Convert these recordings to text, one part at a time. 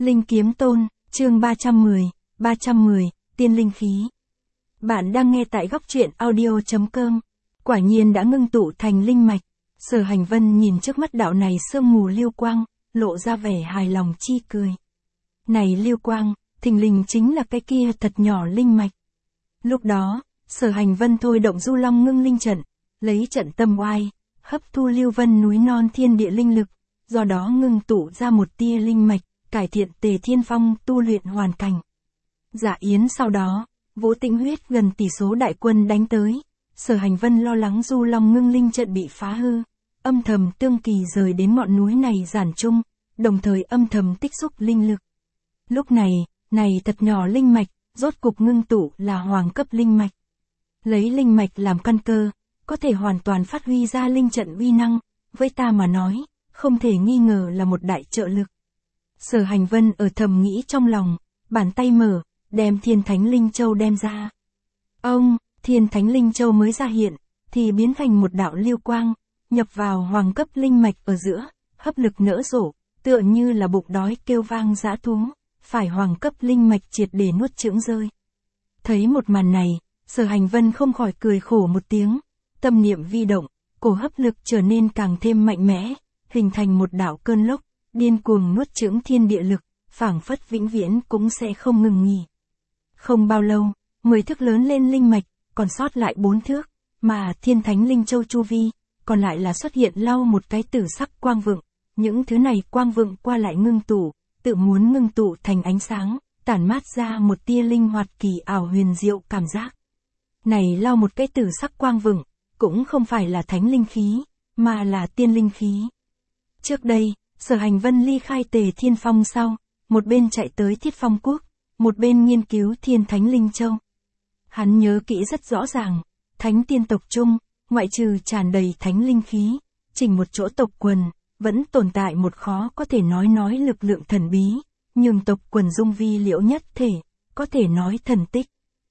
Linh Kiếm Tôn, chương 310, tiên linh khí. Bạn đang nghe tại góc truyện audio.com. Quả nhiên đã ngưng tụ thành linh mạch. Sở Hành Vân nhìn trước mắt đạo này sương mù lưu quang, lộ ra vẻ hài lòng chi cười. Này lưu quang, thình lình chính là cái kia thật nhỏ linh mạch. Lúc đó, Sở Hành Vân thôi động Du Long ngưng linh trận, lấy trận tâm oai, hấp thu lưu vân núi non thiên địa linh lực, do đó ngưng tụ ra một tia linh mạch, cải thiện Tề Thiên Phong tu luyện hoàn cảnh. Dạ yến sau đó, Vũ Tĩnh Huyết gần tỷ số đại quân đánh tới, Sở Hành Vân lo lắng Du Long ngưng linh trận bị phá hư, âm thầm tương kỳ rời đến ngọn núi này giản trung, đồng thời âm thầm tích xúc linh lực. Lúc này thật nhỏ linh mạch, rốt cục ngưng tụ là hoàng cấp linh mạch. Lấy linh mạch làm căn cơ, có thể hoàn toàn phát huy ra linh trận uy năng, với ta mà nói, không thể nghi ngờ là một đại trợ lực. Sở Hành Vân ở thầm nghĩ trong lòng, bàn tay mở, đem Thiên Thánh Linh Châu đem ra. Thiên Thánh Linh Châu mới ra hiện, thì biến thành một đạo lưu quang, nhập vào hoàng cấp linh mạch ở giữa, hấp lực nở rộ, tựa như là bụng đói kêu vang dã thú, phải hoàng cấp linh mạch triệt để nuốt chửng rơi. Thấy một màn này, Sở Hành Vân không khỏi cười khổ một tiếng, tâm niệm vi động, cổ hấp lực trở nên càng thêm mạnh mẽ, hình thành một đạo cơn lốc, điên cuồng nuốt chửng thiên địa lực, phảng phất vĩnh viễn cũng sẽ không ngừng nghỉ. Không bao lâu, 10 thước lớn lên linh mạch, còn sót lại 4 thước, mà Thiên Thánh Linh Châu chu vi, còn lại là xuất hiện lau một cái tử sắc quang vựng, những thứ này quang vựng qua lại ngưng tụ, tự muốn ngưng tụ thành ánh sáng, tản mát ra một tia linh hoạt kỳ ảo huyền diệu cảm giác. Này lau một cái tử sắc quang vựng, cũng không phải là thánh linh khí, mà là tiên linh khí. Trước đây, Sở Hành Vân ly khai Tề Thiên Phong sau, một bên chạy tới Thiết Phong Quốc, một bên nghiên cứu Thiên Thánh Linh Châu. Hắn nhớ kỹ rất rõ ràng, thánh tiên tộc chung, ngoại trừ tràn đầy thánh linh khí, chỉnh một chỗ tộc quần, vẫn tồn tại một khó có thể nói lực lượng thần bí, nhưng tộc quần dung vi liễu nhất thể, có thể nói thần tích.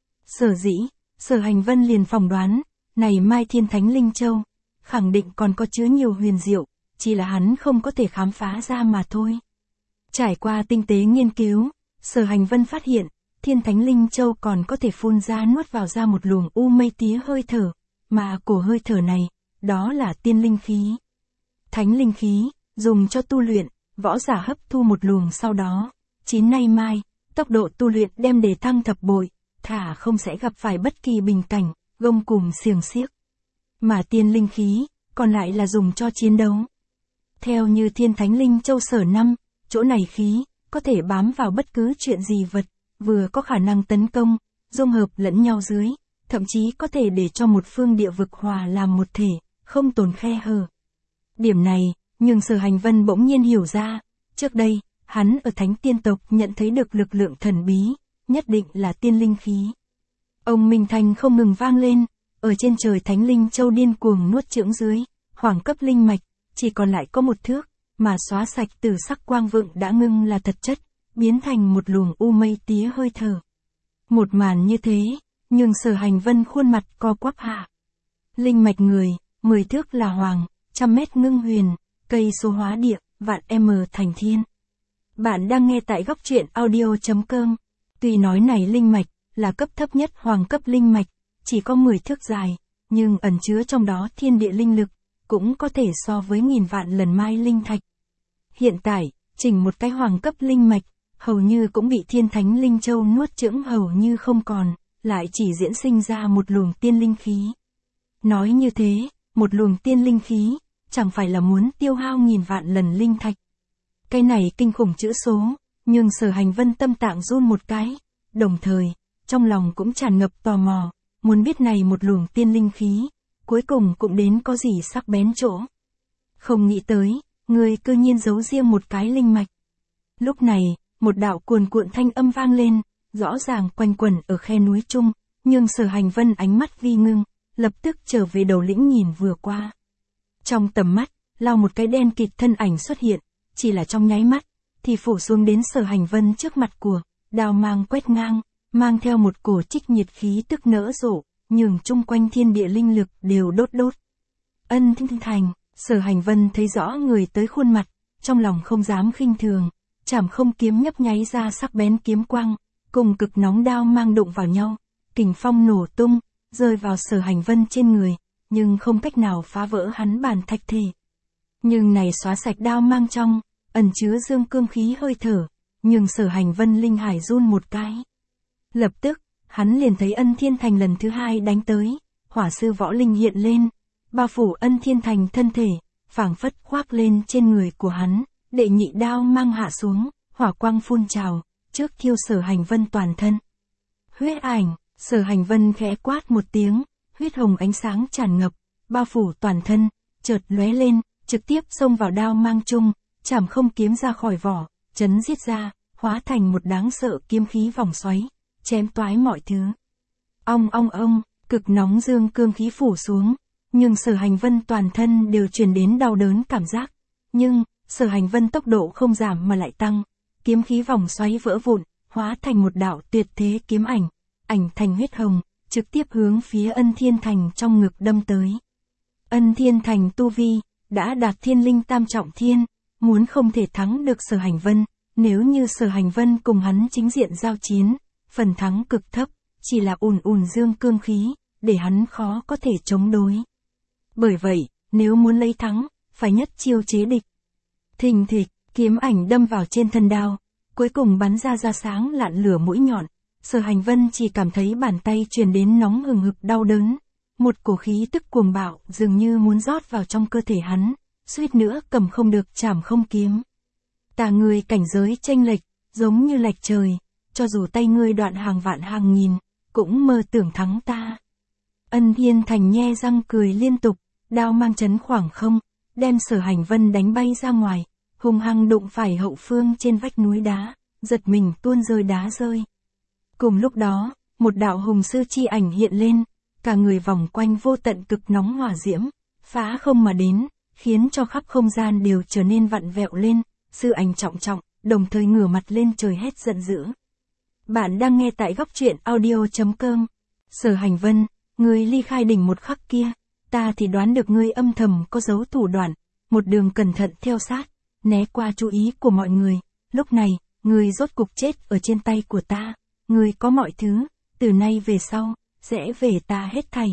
Sở dĩ, Sở Hành Vân liền phỏng đoán, này mai Thiên Thánh Linh Châu, khẳng định còn có chứa nhiều huyền diệu, chỉ là hắn không có thể khám phá ra mà thôi. Trải qua tinh tế nghiên cứu, Sở Hành Vân phát hiện, Thiên Thánh Linh Châu còn có thể phun ra nuốt vào ra một luồng u mây tía hơi thở, mà cổ hơi thở này, đó là tiên linh khí. Thánh linh khí, dùng cho tu luyện, võ giả hấp thu một luồng sau đó, chín nay mai, tốc độ tu luyện đem đề thăng thập bội, thả không sẽ gặp phải bất kỳ bình cảnh, gông cùm xiềng xiếc. Mà tiên linh khí, còn lại là dùng cho chiến đấu. Theo như Thiên Thánh Linh Châu sở năm, chỗ này khí, có thể bám vào bất cứ chuyện gì vật, vừa có khả năng tấn công, dung hợp lẫn nhau dưới, thậm chí có thể để cho một phương địa vực hòa làm một thể, không tồn khe hở. Điểm này, nhưng Sở Hành Vân bỗng nhiên hiểu ra, trước đây, hắn ở Thánh Tiên tộc nhận thấy được lực lượng thần bí, nhất định là tiên linh khí. Ông Minh Thanh không ngừng vang lên, ở trên trời Thánh Linh Châu điên cuồng nuốt chửng dưới, hoàng cấp linh mạch, chỉ còn lại có một thước, mà xóa sạch từ sắc quang vựng đã ngưng là thật chất, biến thành một luồng u mây tía hơi thở. Một màn như thế, nhưng Sở Hành Vân khuôn mặt co quắp hạ. Linh mạch người, 10 thước là hoàng, 100 mét ngưng huyền, cây số hóa địa, vạn m thành thiên. Bạn đang nghe tại góc truyện audio.com. Tuy nói này linh mạch, là cấp thấp nhất hoàng cấp linh mạch, chỉ có 10 thước dài, nhưng ẩn chứa trong đó thiên địa linh lực, cũng có thể so với nghìn vạn lần mai linh thạch. Hiện tại, chỉnh một cái hoàng cấp linh mạch, hầu như cũng bị Thiên Thánh Linh Châu nuốt chửng hầu như không còn, lại chỉ diễn sinh ra một luồng tiên linh khí. Nói như thế, một luồng tiên linh khí, chẳng phải là muốn tiêu hao nghìn vạn lần linh thạch. Cái này kinh khủng chữ số, nhưng Sở Hành Vân tâm tạng run một cái, đồng thời, trong lòng cũng tràn ngập tò mò, muốn biết này một luồng tiên linh khí, cuối cùng cũng đến có gì sắc bén chỗ. Không nghĩ tới, người cơ nhiên giấu riêng một cái linh mạch. Lúc này, một đạo cuồn cuộn thanh âm vang lên, rõ ràng quanh quẩn ở khe núi trung, nhưng Sở Hành Vân ánh mắt vi ngưng, lập tức trở về đầu lĩnh nhìn vừa qua. Trong tầm mắt, lao một cái đen kịt thân ảnh xuất hiện, chỉ là trong nháy mắt, thì phủ xuống đến Sở Hành Vân trước mặt của, đao mang quét ngang, mang theo một cổ trích nhiệt khí tức nở rộ, nhường chung quanh thiên địa linh lực đều đốt đốt. Thành, Sở Hành Vân thấy rõ người tới khuôn mặt, trong lòng không dám khinh thường, chảm không kiếm nhấp nháy ra sắc bén kiếm quang, cùng cực nóng đao mang đụng vào nhau, kình phong nổ tung, rơi vào Sở Hành Vân trên người, nhưng không cách nào phá vỡ hắn bản thạch thể. Nhưng này xóa sạch đao mang trong, ẩn chứa dương cương khí hơi thở, nhưng Sở Hành Vân linh hải run một cái. Lập tức, hắn liền thấy Ân Thiên Thành lần thứ hai đánh tới, hỏa sư võ linh hiện lên, bao phủ Ân Thiên Thành thân thể, phảng phất khoác lên trên người của hắn, đệ nhị đao mang hạ xuống, hỏa quang phun trào, trước thiêu Sở Hành Vân toàn thân. Huyết ảnh, Sở Hành Vân khẽ quát một tiếng, huyết hồng ánh sáng tràn ngập, bao phủ toàn thân, chợt lóe lên, trực tiếp xông vào đao mang chung, chảm không kiếm ra khỏi vỏ, chấn giết ra, hóa thành một đáng sợ kiếm khí vòng xoáy, chém toái mọi thứ. Ong, cực nóng dương cương khí phủ xuống, nhưng Sở Hành Vân toàn thân đều truyền đến đau đớn cảm giác. Nhưng, Sở Hành Vân tốc độ không giảm mà lại tăng, kiếm khí vòng xoáy vỡ vụn, hóa thành một đạo tuyệt thế kiếm ảnh, ảnh thành huyết hồng, trực tiếp hướng phía Ân Thiên Thành trong ngực đâm tới. Ân Thiên Thành tu vi, đã đạt thiên linh tam trọng thiên, muốn không thể thắng được Sở Hành Vân, nếu như Sở Hành Vân cùng hắn chính diện giao chiến, phần thắng cực thấp, chỉ là ùn dương cương khí, để hắn khó có thể chống đối. Bởi vậy, nếu muốn lấy thắng, phải nhất chiêu chế địch. Thình thịch, kiếm ảnh đâm vào trên thân đao, cuối cùng bắn ra sáng lạn lửa mũi nhọn. Sở Hành Vân chỉ cảm thấy bàn tay truyền đến nóng hừng hực đau đớn, một cổ khí tức cuồng bạo dường như muốn rót vào trong cơ thể hắn, suýt nữa cầm không được chảm không kiếm. Tà người cảnh giới chênh lệch, giống như lệch trời, cho dù tay ngươi đoạn hàng vạn hàng nghìn, cũng mơ tưởng thắng ta. Ân Thiên Thành nhe răng cười liên tục, đao mang chấn khoảng không, đem Sở Hành Vân đánh bay ra ngoài, hung hăng đụng phải hậu phương trên vách núi đá, giật mình tuôn rơi đá rơi. Cùng lúc đó, một đạo hùng sư chi ảnh hiện lên, cả người vòng quanh vô tận cực nóng hỏa diễm, phá không mà đến, khiến cho khắp không gian đều trở nên vặn vẹo lên, sư ảnh trọng, đồng thời ngửa mặt lên trời hét giận dữ. Bạn đang nghe tại Góc Truyện Audio.com. Sở Hành Vân, ngươi ly khai đỉnh một khắc kia, ta thì đoán được ngươi âm thầm có dấu thủ đoạn, một đường cẩn thận theo sát, né qua chú ý của mọi người, lúc này, ngươi rốt cục chết ở trên tay của ta, ngươi có mọi thứ, từ nay về sau, sẽ về ta hết thảy.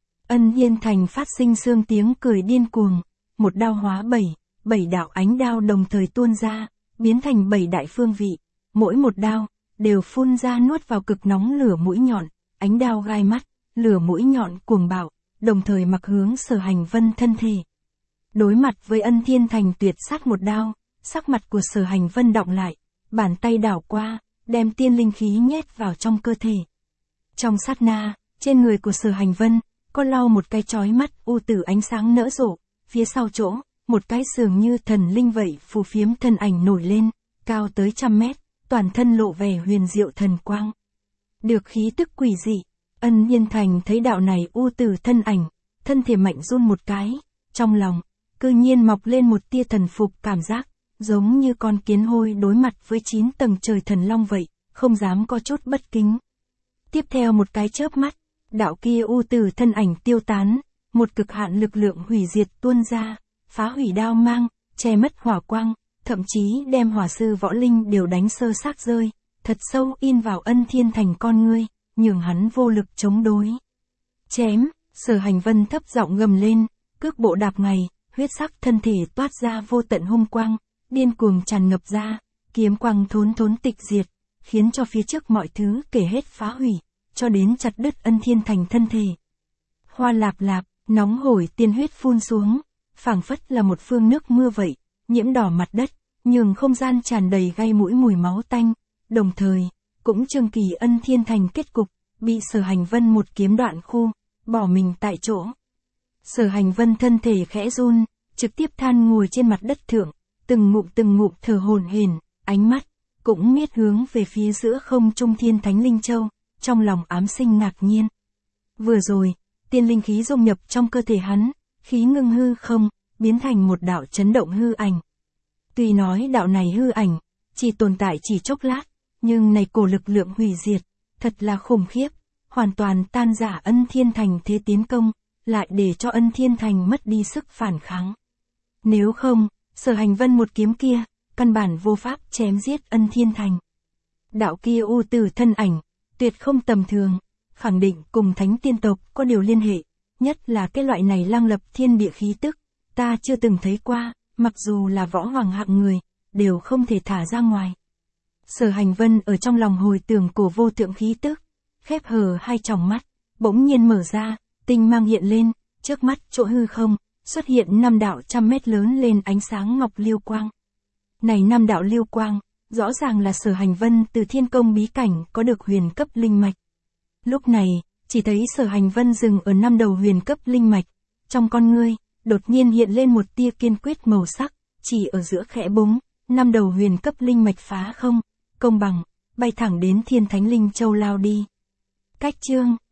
Ân Thiên Thành phát sinh sương tiếng cười điên cuồng, một đao hóa bảy đạo ánh đao đồng thời tuôn ra, biến thành 7 đại phương vị, mỗi một đao đều phun ra nuốt vào cực nóng lửa mũi nhọn, ánh đao gai mắt, lửa mũi nhọn cuồng bạo, đồng thời mặc hướng Sở Hành Vân thân thể. Đối mặt với Ân Thiên Thành tuyệt sát một đao, sắc mặt của Sở Hành Vân đọng lại, bàn tay đảo qua, đem tiên linh khí nhét vào trong cơ thể. Trong sát na, trên người của Sở Hành Vân, có lau một cái chói mắt u tử ánh sáng nở rộ, phía sau chỗ, một cái dường như thần linh vậy phù phiếm thân ảnh nổi lên, cao tới 100 mét, toàn thân lộ vẻ huyền diệu thần quang. Được khí tức quỷ dị, Ân Thiên Thành thấy đạo này u tử thân ảnh, thân thể mạnh run một cái, trong lòng, cư nhiên mọc lên một tia thần phục cảm giác, giống như con kiến hôi đối mặt với 9 tầng trời thần long vậy, không dám có chút bất kính. Tiếp theo một cái chớp mắt, đạo kia u tử thân ảnh tiêu tán, một cực hạn lực lượng hủy diệt tuôn ra, phá hủy đao mang, che mất hỏa quang, thậm chí đem hỏa sư võ linh đều đánh sơ xác rơi, thật sâu in vào Ân Thiên Thành con ngươi, nhường hắn vô lực chống đối. Chém, Sở Hành Vân thấp giọng gầm lên, cước bộ đạp ngày, huyết sắc thân thể toát ra vô tận hung quang, điên cuồng tràn ngập ra, kiếm quang thốn tịch diệt, khiến cho phía trước mọi thứ kể hết phá hủy, cho đến chặt đứt Ân Thiên Thành thân thể. Hoa lạp lạp, nóng hổi tiên huyết phun xuống, phảng phất là một phương nước mưa vậy, nhiễm đỏ mặt đất, nhường không gian tràn đầy gai mũi mùi máu tanh, đồng thời, cũng trương kỳ Ân Thiên Thành kết cục, bị Sở Hành Vân một kiếm đoạn khu, bỏ mình tại chỗ. Sở Hành Vân thân thể khẽ run, trực tiếp than ngồi trên mặt đất thượng, từng ngụm thở hổn hển, ánh mắt cũng miết hướng về phía giữa không trung Thiên Thánh Linh Châu, trong lòng ám sinh ngạc nhiên. Vừa rồi, tiên linh khí dung nhập trong cơ thể hắn, khí ngưng hư không, biến thành một đạo chấn động hư ảnh. Tuy nói đạo này hư ảnh, chỉ tồn tại chỉ chốc lát, nhưng này cổ lực lượng hủy diệt, thật là khủng khiếp, hoàn toàn tan rã Ân Thiên Thành thế tiến công, lại để cho Ân Thiên Thành mất đi sức phản kháng. Nếu không, Sở Hành Vân một kiếm kia, căn bản vô pháp chém giết Ân Thiên Thành. Đạo kia u tử thân ảnh, tuyệt không tầm thường, khẳng định cùng thánh tiên tộc có điều liên hệ, nhất là cái loại này lang lập thiên địa khí tức, ta chưa từng thấy qua, mặc dù là võ hoàng hạng người, đều không thể thả ra ngoài. Sở Hành Vân ở trong lòng hồi tưởng cổ vô thượng khí tức, khép hờ hai tròng mắt, bỗng nhiên mở ra, tinh mang hiện lên, trước mắt chỗ hư không, xuất hiện 5 đạo trăm mét lớn lên ánh sáng ngọc liêu quang. Này 5 đạo liêu quang, rõ ràng là Sở Hành Vân từ thiên công bí cảnh có được huyền cấp linh mạch. Lúc này, chỉ thấy Sở Hành Vân dừng ở 5 đầu huyền cấp linh mạch, trong con ngươi, đột nhiên hiện lên một tia kiên quyết màu sắc, chỉ ở giữa khẽ búng, 5 đầu huyền cấp linh mạch phá không, công bằng, bay thẳng đến Thiên Thánh Linh Châu lao đi. Cách chương